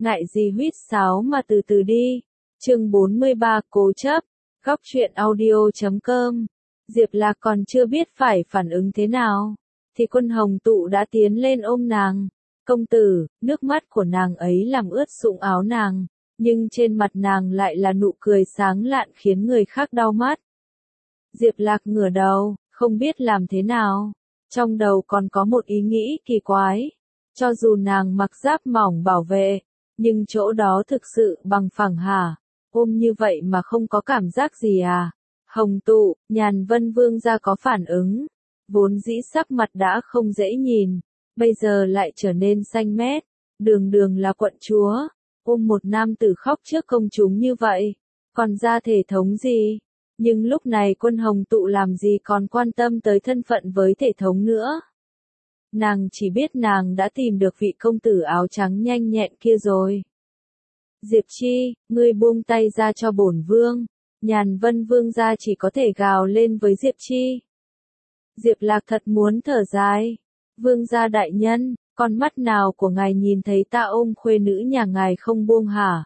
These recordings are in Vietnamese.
ngại gì huýt sáo mà từ từ đi. Chương 43 cố chấp, góc truyện audio.com. Diệp Lạc còn chưa biết phải phản ứng thế nào, thì Quân Hồng Tụ đã tiến lên ôm nàng. Công tử, nước mắt của nàng ấy làm ướt sũng áo nàng, nhưng trên mặt nàng lại là nụ cười sáng lạn khiến người khác đau mắt. Diệp Lạc ngửa đầu, không biết làm thế nào, trong đầu còn có một ý nghĩ kỳ quái. Cho dù nàng mặc giáp mỏng bảo vệ, nhưng chỗ đó thực sự bằng phẳng hả? Ôm như vậy mà không có cảm giác gì à? Hồng Tụ, Nhàn Vân Vương gia có phản ứng, vốn dĩ sắc mặt đã không dễ nhìn, bây giờ lại trở nên xanh mét. Đường Đường là quận chúa, ôm một nam tử khóc trước công chúng như vậy, còn ra thể thống gì? Nhưng lúc này Quân Hồng Tụ làm gì còn quan tâm tới thân phận với thể thống nữa. Nàng chỉ biết nàng đã tìm được vị công tử áo trắng nhanh nhẹn kia rồi. Diệp Chi, ngươi buông tay ra cho bổn vương. Nhàn Vân Vương gia chỉ có thể gào lên với Diệp Chi. Diệp Lạc thật muốn thở dài. Vương gia đại nhân, con mắt nào của ngài nhìn thấy ta ôm khuê nữ nhà ngài không buông hả?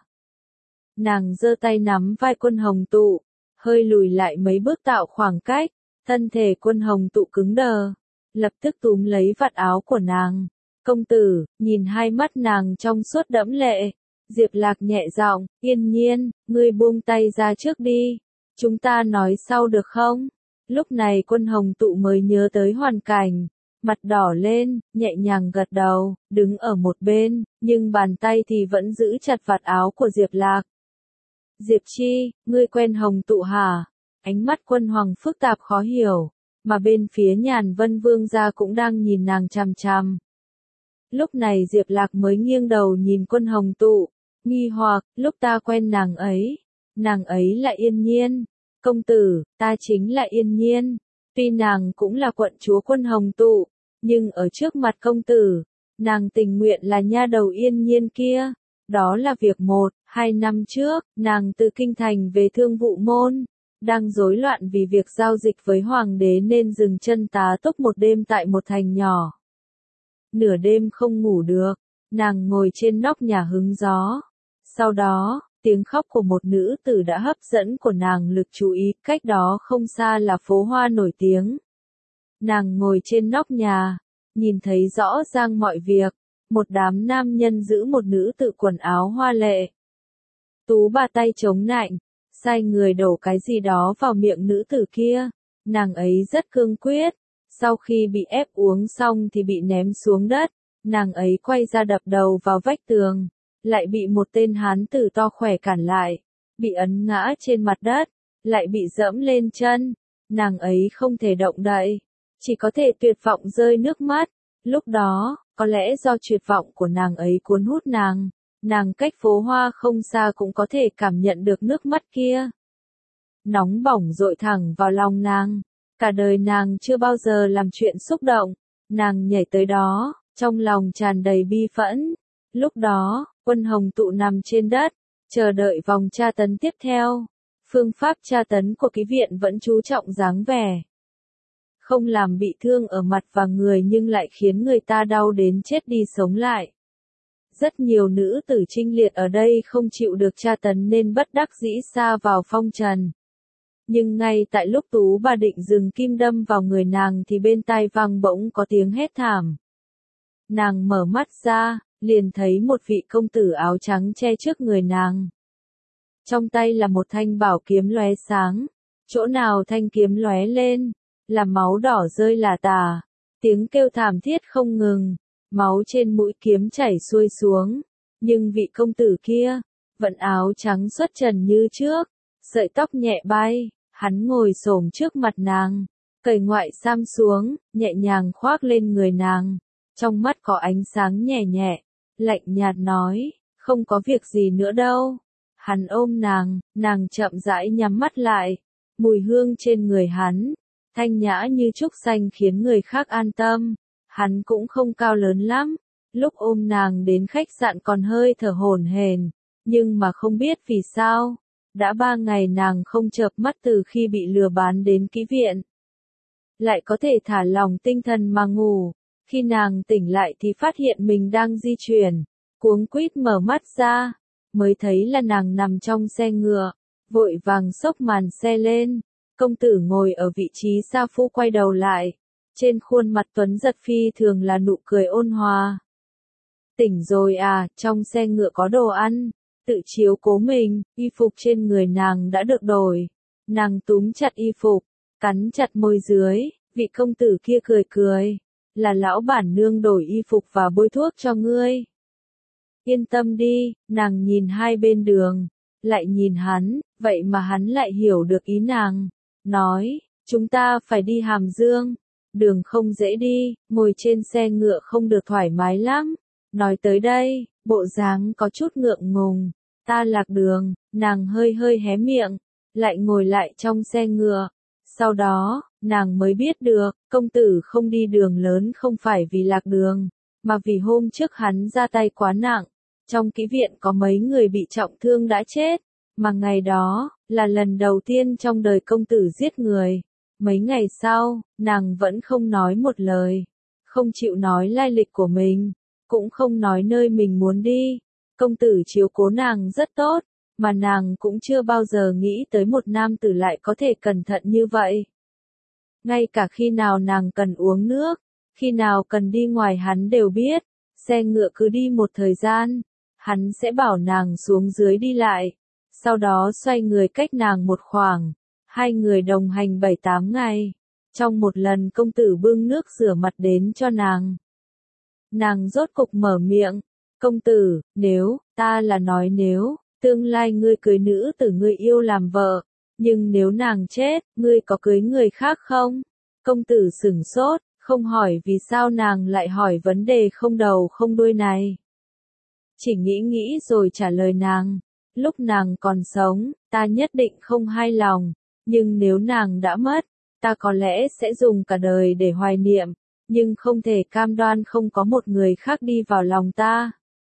Nàng giơ tay nắm vai Quân Hồng Tụ, hơi lùi lại mấy bước tạo khoảng cách. Thân thể Quân Hồng Tụ cứng đờ, lập tức túm lấy vạt áo của nàng. Công tử, nhìn hai mắt nàng trong suốt đẫm lệ. Diệp Lạc nhẹ giọng, Yên Nhiên, ngươi buông tay ra trước đi, chúng ta nói sau được không? Lúc này Quân Hồng Tụ mới nhớ tới hoàn cảnh, mặt đỏ lên, nhẹ nhàng gật đầu, đứng ở một bên, nhưng bàn tay thì vẫn giữ chặt vạt áo của Diệp Lạc. Diệp Chi, ngươi quen Hồng Tụ hả? Ánh mắt Quân Hoàng phức tạp khó hiểu, mà bên phía Nhàn Vân Vương gia cũng đang nhìn nàng chằm chằm. Lúc này Diệp Lạc mới nghiêng đầu nhìn Quân Hồng Tụ, nghi hoặc, lúc ta quen nàng ấy là Yên Nhiên. Công tử, ta chính là Yên Nhiên. Tuy nàng cũng là quận chúa Quân Hồng Tụ, nhưng ở trước mặt công tử, nàng tình nguyện là nha đầu Yên Nhiên kia. Đó là việc 1-2 năm trước, nàng từ kinh thành về Thương Vụ Môn, đang rối loạn vì việc giao dịch với hoàng đế nên dừng chân tá túc một đêm tại một thành nhỏ. Nửa đêm không ngủ được, nàng ngồi trên nóc nhà hứng gió. Sau đó, tiếng khóc của một nữ tử đã hấp dẫn của nàng lực chú ý, cách đó không xa là phố hoa nổi tiếng. Nàng ngồi trên nóc nhà, nhìn thấy rõ ràng mọi việc, một đám nam nhân giữ một nữ tử quần áo hoa lệ. Tú bà tay chống nạnh, sai người đổ cái gì đó vào miệng nữ tử kia, nàng ấy rất cương quyết, sau khi bị ép uống xong thì bị ném xuống đất, nàng ấy quay ra đập đầu vào vách tường. Lại bị một tên hán tử to khỏe cản lại, bị ấn ngã trên mặt đất, lại bị dẫm lên chân, nàng ấy không thể động đậy, chỉ có thể tuyệt vọng rơi nước mắt. Lúc đó, có lẽ do tuyệt vọng của nàng ấy cuốn hút nàng cách phố hoa không xa cũng có thể cảm nhận được nước mắt kia. Nóng bỏng dội thẳng vào lòng nàng, cả đời nàng chưa bao giờ làm chuyện xúc động, nàng nhảy tới đó, trong lòng tràn đầy bi phẫn. Lúc đó, Quân Hồng Tụ nằm trên đất, chờ đợi vòng tra tấn tiếp theo. Phương pháp tra tấn của ký viện vẫn chú trọng dáng vẻ, không làm bị thương ở mặt và người nhưng lại khiến người ta đau đến chết đi sống lại. Rất nhiều nữ tử trinh liệt ở đây không chịu được tra tấn nên bất đắc dĩ sa vào phong trần. Nhưng ngay tại lúc Tú bà định dừng kim đâm vào người nàng thì bên tai vang bỗng có tiếng hét thảm. Nàng mở mắt ra, liền thấy một vị công tử áo trắng che trước người nàng. Trong tay là một thanh bảo kiếm lóe sáng, chỗ nào thanh kiếm lóe lên, là máu đỏ rơi lả tả, tiếng kêu thảm thiết không ngừng, máu trên mũi kiếm chảy xuôi xuống, nhưng vị công tử kia, vẫn áo trắng xuất trần như trước, sợi tóc nhẹ bay, hắn ngồi xổm trước mặt nàng, cởi ngoại sam xuống, nhẹ nhàng khoác lên người nàng, trong mắt có ánh sáng nhẹ nhẹ. Lạnh nhạt nói, không có việc gì nữa đâu. Hắn ôm nàng chậm rãi nhắm mắt lại. Mùi hương trên người hắn, thanh nhã như trúc xanh khiến người khác an tâm. Hắn cũng không cao lớn lắm. Lúc ôm nàng đến khách sạn còn hơi thở hổn hển, nhưng mà không biết vì sao. Đã 3 ngày nàng không chợp mắt từ khi bị lừa bán đến ký viện. Lại có thể thả lỏng tinh thần mà ngủ. Khi nàng tỉnh lại thì phát hiện mình đang di chuyển, cuống quýt mở mắt ra, mới thấy là nàng nằm trong xe ngựa, vội vàng xốc màn xe lên. Công tử ngồi ở vị trí sa phu quay đầu lại, trên khuôn mặt tuấn giật phi thường là nụ cười ôn hòa. Tỉnh rồi à, trong xe ngựa có đồ ăn, tự chiếu cố mình, y phục trên người nàng đã được đổi. Nàng túm chặt y phục, cắn chặt môi dưới, vị công tử kia cười cười, là lão bản nương đổi y phục và bôi thuốc cho ngươi. Yên tâm đi, nàng nhìn hai bên đường, lại nhìn hắn, vậy mà hắn lại hiểu được ý nàng. Nói, chúng ta phải đi Hàm Dương, đường không dễ đi, ngồi trên xe ngựa không được thoải mái lắm. Nói tới đây, bộ dáng có chút ngượng ngùng, ta lạc đường, nàng hơi hơi hé miệng, lại ngồi lại trong xe ngựa. Sau đó, nàng mới biết được, công tử không đi đường lớn không phải vì lạc đường, mà vì hôm trước hắn ra tay quá nặng. Trong kỹ viện có mấy người bị trọng thương đã chết, mà ngày đó, là lần đầu tiên trong đời công tử giết người. Mấy ngày sau, nàng vẫn không nói một lời, không chịu nói lai lịch của mình, cũng không nói nơi mình muốn đi. Công tử chiếu cố nàng rất tốt, mà nàng cũng chưa bao giờ nghĩ tới một nam tử lại có thể cẩn thận như vậy. Ngay cả khi nào nàng cần uống nước, khi nào cần đi ngoài hắn đều biết. Xe ngựa cứ đi một thời gian, hắn sẽ bảo nàng xuống dưới đi lại, sau đó xoay người cách nàng một khoảng. Hai người đồng hành 7-8 ngày. Trong một lần công tử bưng nước rửa mặt đến cho nàng. Nàng rốt cục mở miệng, công tử, nếu, ta là nói nếu, tương lai ngươi cưới nữ tử ngươi yêu làm vợ, nhưng nếu nàng chết, ngươi có cưới người khác không? Công tử sửng sốt, không hỏi vì sao nàng lại hỏi vấn đề không đầu không đuôi này. Chỉ nghĩ rồi trả lời nàng, lúc nàng còn sống, ta nhất định không hai lòng, nhưng nếu nàng đã mất, ta có lẽ sẽ dùng cả đời để hoài niệm, nhưng không thể cam đoan không có một người khác đi vào lòng ta.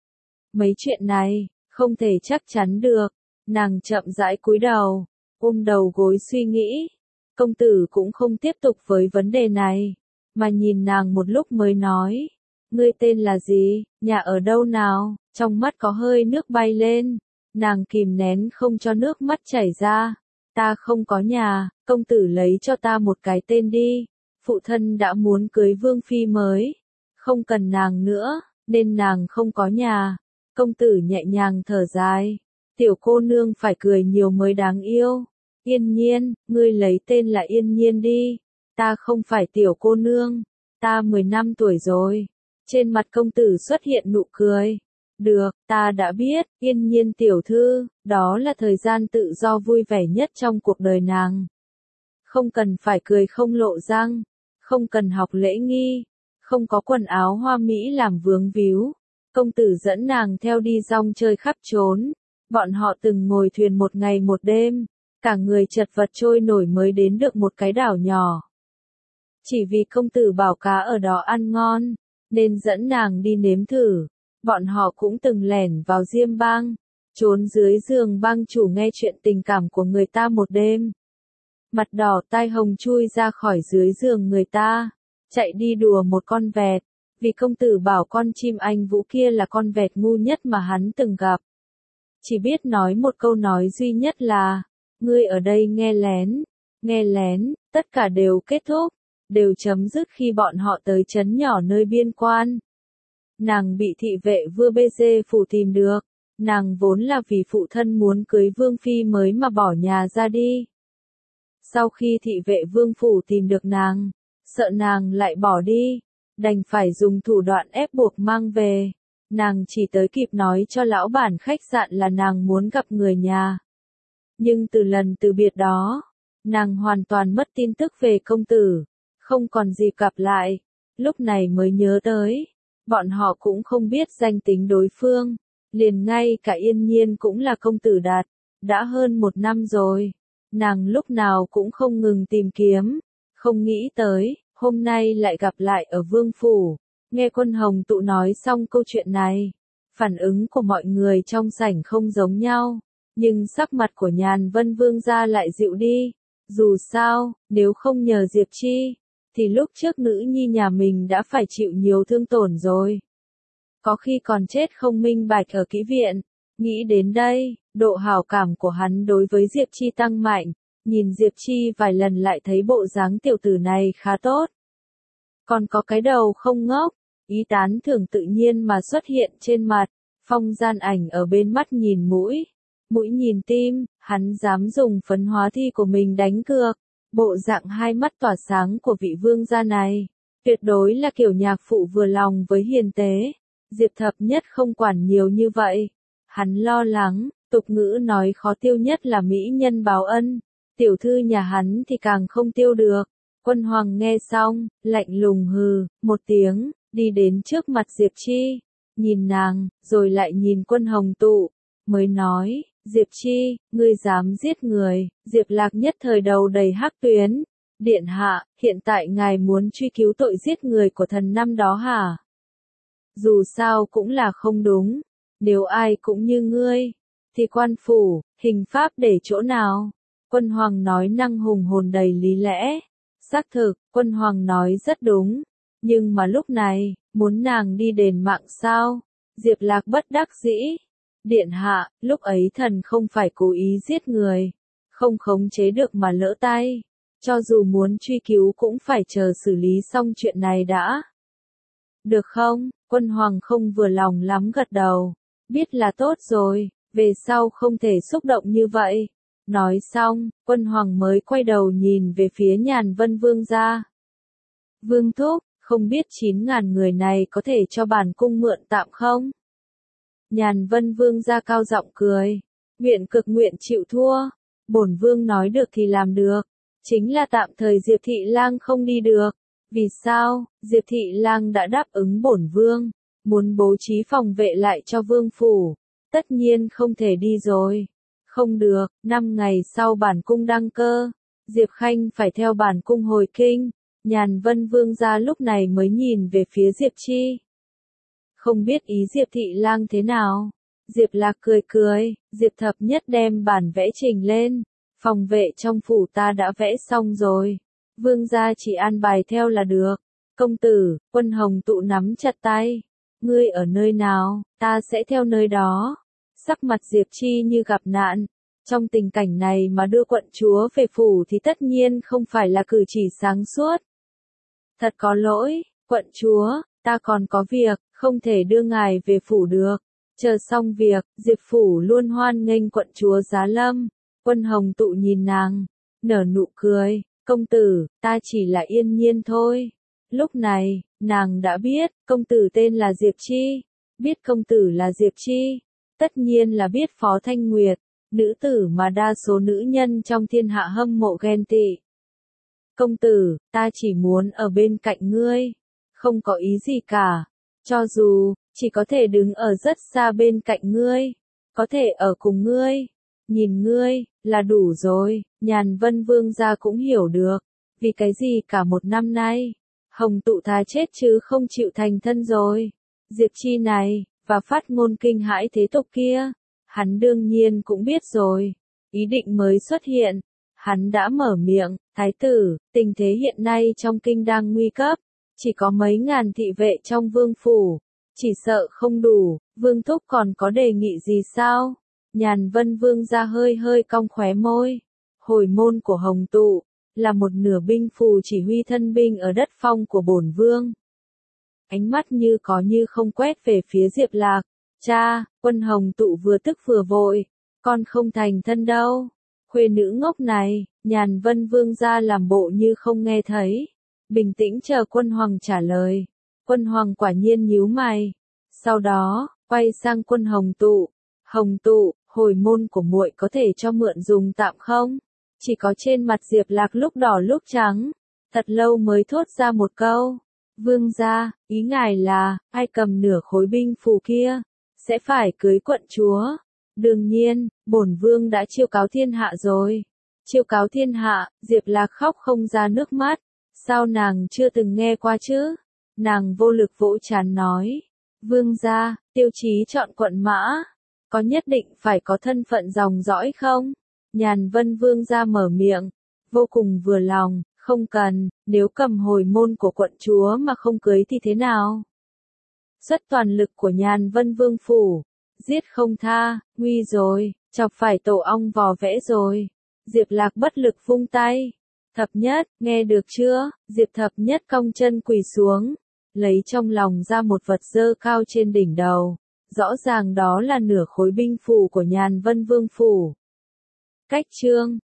Mấy chuyện này, không thể chắc chắn được, nàng chậm rãi cúi đầu, ôm đầu gối suy nghĩ. Công tử cũng không tiếp tục với vấn đề này, mà nhìn nàng một lúc mới nói, ngươi tên là gì, nhà ở đâu nào, trong mắt có hơi nước bay lên, nàng kìm nén không cho nước mắt chảy ra. Ta không có nhà, công tử lấy cho ta một cái tên đi, phụ thân đã muốn cưới vương phi mới, không cần nàng nữa, nên nàng không có nhà. Công tử nhẹ nhàng thở dài, tiểu cô nương phải cười nhiều mới đáng yêu. Yên Nhiên, ngươi lấy tên là Yên Nhiên đi, ta không phải tiểu cô nương, ta 15 tuổi rồi. Trên mặt công tử xuất hiện nụ cười. Được, ta đã biết, Yên Nhiên tiểu thư, đó là thời gian tự do vui vẻ nhất trong cuộc đời nàng. Không cần phải cười không lộ răng, không cần học lễ nghi, không có quần áo hoa mỹ làm vướng víu. Công tử dẫn nàng theo đi rong chơi khắp trốn, bọn họ từng ngồi thuyền một ngày một đêm, cả người chật vật trôi nổi mới đến được một cái đảo nhỏ. Chỉ vì công tử bảo cá ở đó ăn ngon, nên dẫn nàng đi nếm thử. Bọn họ cũng từng lẻn vào Diêm Bang, trốn dưới giường bang chủ nghe chuyện tình cảm của người ta một đêm. Mặt đỏ tai hồng chui ra khỏi dưới giường người ta, chạy đi đùa một con vẹt, vì công tử bảo con chim anh vũ kia là con vẹt ngu nhất mà hắn từng gặp. Chỉ biết nói một câu nói duy nhất là, ngươi ở đây nghe lén, tất cả đều kết thúc, đều chấm dứt khi bọn họ tới trấn nhỏ nơi biên quan. Nàng bị thị vệ vua BG phủ tìm được, nàng vốn là vì phụ thân muốn cưới vương phi mới mà bỏ nhà ra đi. Sau khi thị vệ vương phủ tìm được nàng, sợ nàng lại bỏ đi, đành phải dùng thủ đoạn ép buộc mang về. Nàng chỉ tới kịp nói cho lão bản khách sạn là nàng muốn gặp người nhà. Nhưng từ lần từ biệt đó, nàng hoàn toàn mất tin tức về công tử, không còn dịp gặp lại. Lúc này mới nhớ tới, bọn họ cũng không biết danh tính đối phương, liền ngay cả Yên Nhiên cũng là công tử Đạt, đã hơn 1 năm rồi. Nàng lúc nào cũng không ngừng tìm kiếm, không nghĩ tới, hôm nay lại gặp lại ở vương phủ. Nghe Quân Hồng Tụ nói xong câu chuyện này, phản ứng của mọi người trong sảnh không giống nhau, nhưng sắc mặt của Nhàn Vân Vương gia lại dịu đi. Dù sao, nếu không nhờ Diệp Chi, thì lúc trước nữ nhi nhà mình đã phải chịu nhiều thương tổn rồi. có khi còn chết không minh bạch ở kỹ viện. Nghĩ đến đây, độ hảo cảm của hắn đối với Diệp Chi tăng mạnh, nhìn Diệp Chi vài lần lại thấy bộ dáng tiểu tử này khá tốt. Còn có cái đầu không ngốc, ý tán thưởng tự nhiên mà xuất hiện trên mặt, Phong Gian Ảnh ở bên mắt nhìn mũi, mũi nhìn tim, hắn dám dùng phấn hóa thi của mình đánh cược, bộ dạng hai mắt tỏa sáng của vị vương gia này, tuyệt đối là kiểu nhạc phụ vừa lòng với hiền tế. Diệp Thập Nhất không quản nhiều như vậy, hắn lo lắng, tục ngữ nói khó tiêu nhất là mỹ nhân báo ân, tiểu thư nhà hắn thì càng không tiêu được. Quân Hoàng nghe xong, lạnh lùng hừ, một tiếng, đi đến trước mặt Diệp Chi, nhìn nàng, rồi lại nhìn Quân Hồng Tụ, mới nói, Diệp Chi, ngươi dám giết người. Diệp Lạc nhất thời đầu đầy hắc tuyến, điện hạ, hiện tại ngài muốn truy cứu tội giết người của thần năm đó hả? Dù sao cũng là không đúng, nếu ai cũng như ngươi, thì quan phủ, hình pháp để chỗ nào? Quân Hoàng nói năng hùng hồn đầy lý lẽ. Xác thực, Quân Hoàng nói rất đúng, nhưng mà lúc này, muốn nàng đi đền mạng sao? Diệp Lạc bất đắc dĩ. Điện hạ, lúc ấy thần không phải cố ý giết người, không khống chế được mà lỡ tay. Cho dù muốn truy cứu cũng phải chờ xử lý xong chuyện này đã. Được không? Quân Hoàng không vừa lòng lắm gật đầu. Biết là tốt rồi, về sau không thể xúc động như vậy. Nói xong, Quân Hoàng mới quay đầu nhìn về phía Nhàn Vân Vương gia. Vương thúc, không biết 9.000 người này có thể cho bản cung mượn tạm không? Nhàn Vân Vương gia cao giọng cười, nguyện cực nguyện chịu thua. Bổn vương nói được thì làm được, chính là tạm thời Diệp Thị Lang không đi được. Vì sao? Diệp Thị Lang đã đáp ứng bổn vương, muốn bố trí phòng vệ lại cho vương phủ, tất nhiên không thể đi rồi. Không được, 5 ngày sau bản cung đăng cơ, Diệp Khanh phải theo bản cung hồi kinh. Nhàn Vân Vương gia lúc này mới nhìn về phía Diệp Chi. Không biết ý Diệp Thị Lang thế nào? Diệp Lạc cười cười, Diệp Thập Nhất đem bản vẽ trình lên, phòng vệ trong phủ ta đã vẽ xong rồi. Vương gia chỉ an bài theo là được. Công tử, Quân Hồng Tụ nắm chặt tay. Ngươi ở nơi nào, ta sẽ theo nơi đó. Sắc mặt Diệp Chi như gặp nạn. Trong tình cảnh này mà đưa quận chúa về phủ thì tất nhiên không phải là cử chỉ sáng suốt. Thật có lỗi, quận chúa, ta còn có việc, không thể đưa ngài về phủ được. Chờ xong việc, Diệp phủ luôn hoan nghênh quận chúa giá lâm. Quân Hồng Tụ nhìn nàng, nở nụ cười, công tử, ta chỉ là yên nhiên thôi. Lúc này, nàng đã biết, công tử tên là Diệp Chi. Biết công tử là Diệp Chi, tất nhiên là biết Phó Thanh Nguyệt, nữ tử mà đa số nữ nhân trong thiên hạ hâm mộ ghen tị. Công tử, ta chỉ muốn ở bên cạnh ngươi, không có ý gì cả. Cho dù, chỉ có thể đứng ở rất xa bên cạnh ngươi, có thể ở cùng ngươi, nhìn ngươi, là đủ rồi. Nhàn Vân Vương gia cũng hiểu được, vì cái gì cả một năm nay, Hồng Tụ thà chết chứ không chịu thành thân rồi. Diệp Chi này, và phát ngôn kinh hãi thế tục kia, hắn đương nhiên cũng biết rồi. Ý định mới xuất hiện, hắn đã mở miệng, thái tử, tình thế hiện nay trong kinh đang nguy cấp, chỉ có mấy ngàn thị vệ trong vương phủ, chỉ sợ không đủ. Vương thúc còn có đề nghị gì sao? Nhàn Vân Vương ra hơi hơi cong khóe môi. Hồi môn của Hồng Tụ là một nửa binh phù chỉ huy thân binh ở đất phong của bổn vương. Ánh mắt như có như không quét về phía Diệp Lạc. Cha, Quân Hồng Tụ vừa tức vừa vội, con không thành thân đâu. Khuê nữ ngốc này. Nhàn Vân Vương ra làm bộ như không nghe thấy, bình tĩnh chờ Quân Hoàng trả lời. Quân Hoàng quả nhiên nhíu mày, sau đó quay sang Quân Hồng Tụ. Hồng Tụ, hồi môn của muội có thể cho mượn dùng tạm không? Chỉ có trên mặt Diệp Lạc lúc đỏ lúc trắng, thật lâu mới thốt ra một câu. Vương gia, ý ngài là, ai cầm nửa khối binh phù kia, sẽ phải cưới quận chúa. Đương nhiên, bổn vương đã chiêu cáo thiên hạ rồi. Chiêu cáo thiên hạ, Diệp Lạc khóc không ra nước mắt. Sao nàng chưa từng nghe qua chứ? Nàng vô lực vỗ trán nói. Vương gia, tiêu chí chọn quận Mã, có nhất định phải có thân phận dòng dõi không? Nhàn Vân Vương gia mở miệng, vô cùng vừa lòng, không cần, nếu cầm hồi môn của quận chúa mà không cưới thì thế nào? Xuất toàn lực của Nhàn Vân Vương phủ. Giết không tha, nguy rồi, chọc phải tổ ong vò vẽ rồi. Diệp Lạc bất lực vung tay. Thập nhất, nghe được chưa? Diệp thập nhất cong chân quỳ xuống. Lấy trong lòng ra một vật dơ cao trên đỉnh đầu. Rõ ràng đó là nửa khối binh phủ của Nhàn Vân Vương phủ. Cách chương